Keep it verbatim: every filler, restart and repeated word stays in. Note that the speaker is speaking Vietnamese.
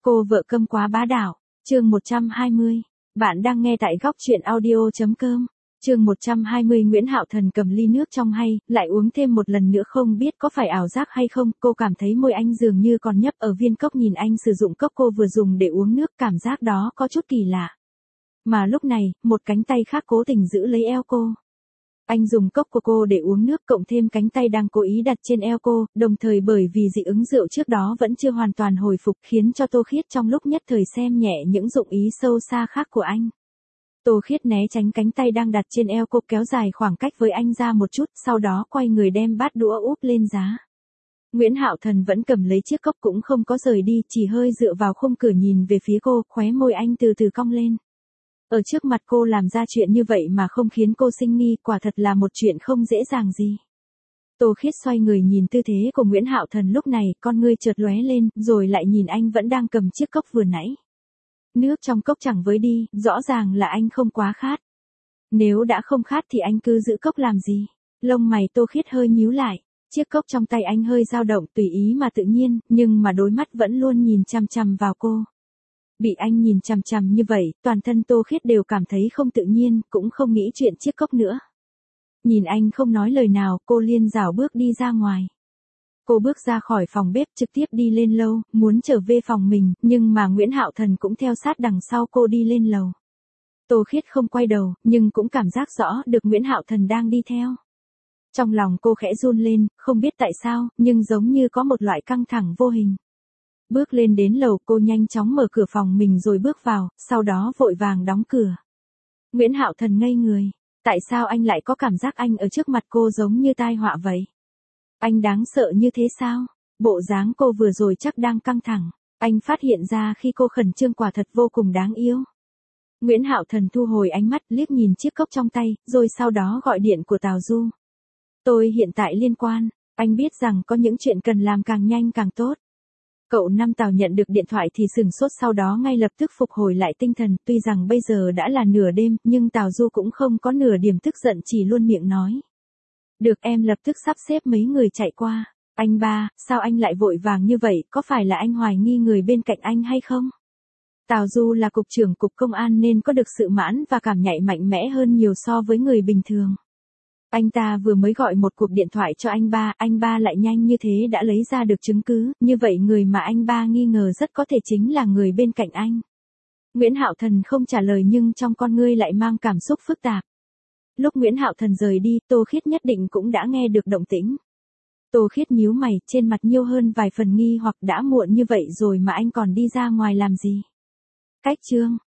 Cô vợ câm quá bá đạo, chương một trăm hai mươi. Bạn đang nghe tại góc truyện audio.com. Chương một trăm hai mươi. Nguyễn Hạo Thần cầm ly nước trong hay, lại uống thêm một lần nữa, không biết có phải ảo giác hay không, cô cảm thấy môi anh dường như còn nhấp ở viên cốc, nhìn anh sử dụng cốc cô vừa dùng để uống nước, cảm giác đó có chút kỳ lạ. Mà lúc này, một cánh tay khác cố tình giữ lấy eo cô. Anh dùng cốc của cô để uống nước, cộng thêm cánh tay đang cố ý đặt trên eo cô, đồng thời bởi vì dị ứng rượu trước đó vẫn chưa hoàn toàn hồi phục, khiến cho Tô Khiết trong lúc nhất thời xem nhẹ những dụng ý sâu xa khác của anh. Tô Khiết né tránh cánh tay đang đặt trên eo cô, kéo dài khoảng cách với anh ra một chút, sau đó quay người đem bát đũa úp lên giá. Nguyễn Hạo Thần vẫn cầm lấy chiếc cốc cũng không có rời đi, chỉ hơi dựa vào khung cửa nhìn về phía cô, khóe môi anh từ từ cong lên. Ở trước mặt cô làm ra chuyện như vậy mà không khiến cô sinh nghi, quả thật là một chuyện không dễ dàng gì. Tô Khiết xoay người nhìn tư thế của Nguyễn Hạo Thần lúc này, con ngươi chợt lóe lên, rồi lại nhìn anh vẫn đang cầm chiếc cốc vừa nãy. Nước trong cốc chẳng với đi, rõ ràng là anh không quá khát. Nếu đã không khát thì anh cứ giữ cốc làm gì? Lông mày Tô Khiết hơi nhíu lại, chiếc cốc trong tay anh hơi dao động, tùy ý mà tự nhiên, nhưng mà đôi mắt vẫn luôn nhìn chằm chằm vào cô. Bị anh nhìn chằm chằm như vậy, toàn thân Tô Khiết đều cảm thấy không tự nhiên, cũng không nghĩ chuyện chiếc cốc nữa. Nhìn anh không nói lời nào, cô liên rảo bước đi ra ngoài. Cô bước ra khỏi phòng bếp, trực tiếp đi lên lầu, muốn trở về phòng mình, nhưng mà Nguyễn Hạo Thần cũng theo sát đằng sau cô đi lên lầu. Tô Khiết không quay đầu, nhưng cũng cảm giác rõ được Nguyễn Hạo Thần đang đi theo. Trong lòng cô khẽ run lên, không biết tại sao, nhưng giống như có một loại căng thẳng vô hình. Bước lên đến lầu, cô nhanh chóng mở cửa phòng mình rồi bước vào, sau đó vội vàng đóng cửa. Nguyễn Hạo Thần ngây người, tại sao anh lại có cảm giác anh ở trước mặt cô giống như tai họa vậy? Anh đáng sợ như thế sao? Bộ dáng cô vừa rồi chắc đang căng thẳng, anh phát hiện ra khi cô khẩn trương quả thật vô cùng đáng yêu. Nguyễn Hạo Thần thu hồi ánh mắt, liếc nhìn chiếc cốc trong tay, rồi sau đó gọi điện của Tào Du. Tôi hiện tại liên quan, anh biết rằng có những chuyện cần làm càng nhanh càng tốt. Cậu Năm Tào nhận được điện thoại thì sửng sốt, sau đó ngay lập tức phục hồi lại tinh thần, tuy rằng bây giờ đã là nửa đêm, nhưng Tào Du cũng không có nửa điểm tức giận, chỉ luôn miệng nói. Được, em lập tức sắp xếp mấy người chạy qua. Anh ba, sao anh lại vội vàng như vậy, có phải là anh hoài nghi người bên cạnh anh hay không? Tào Du là cục trưởng cục công an nên có được sự mãn và cảm nhạy mạnh mẽ hơn nhiều so với người bình thường. Anh ta vừa mới gọi một cuộc điện thoại cho anh ba, anh ba lại nhanh như thế đã lấy ra được chứng cứ, như vậy người mà anh ba nghi ngờ rất có thể chính là người bên cạnh anh. Nguyễn Hạo Thần không trả lời nhưng trong con ngươi lại mang cảm xúc phức tạp. Lúc Nguyễn Hạo Thần rời đi, Tô Khiết nhất định cũng đã nghe được động tĩnh. Tô Khiết nhíu mày, trên mặt nhiêu hơn vài phần nghi hoặc, đã muộn như vậy rồi mà anh còn đi ra ngoài làm gì? Cách chương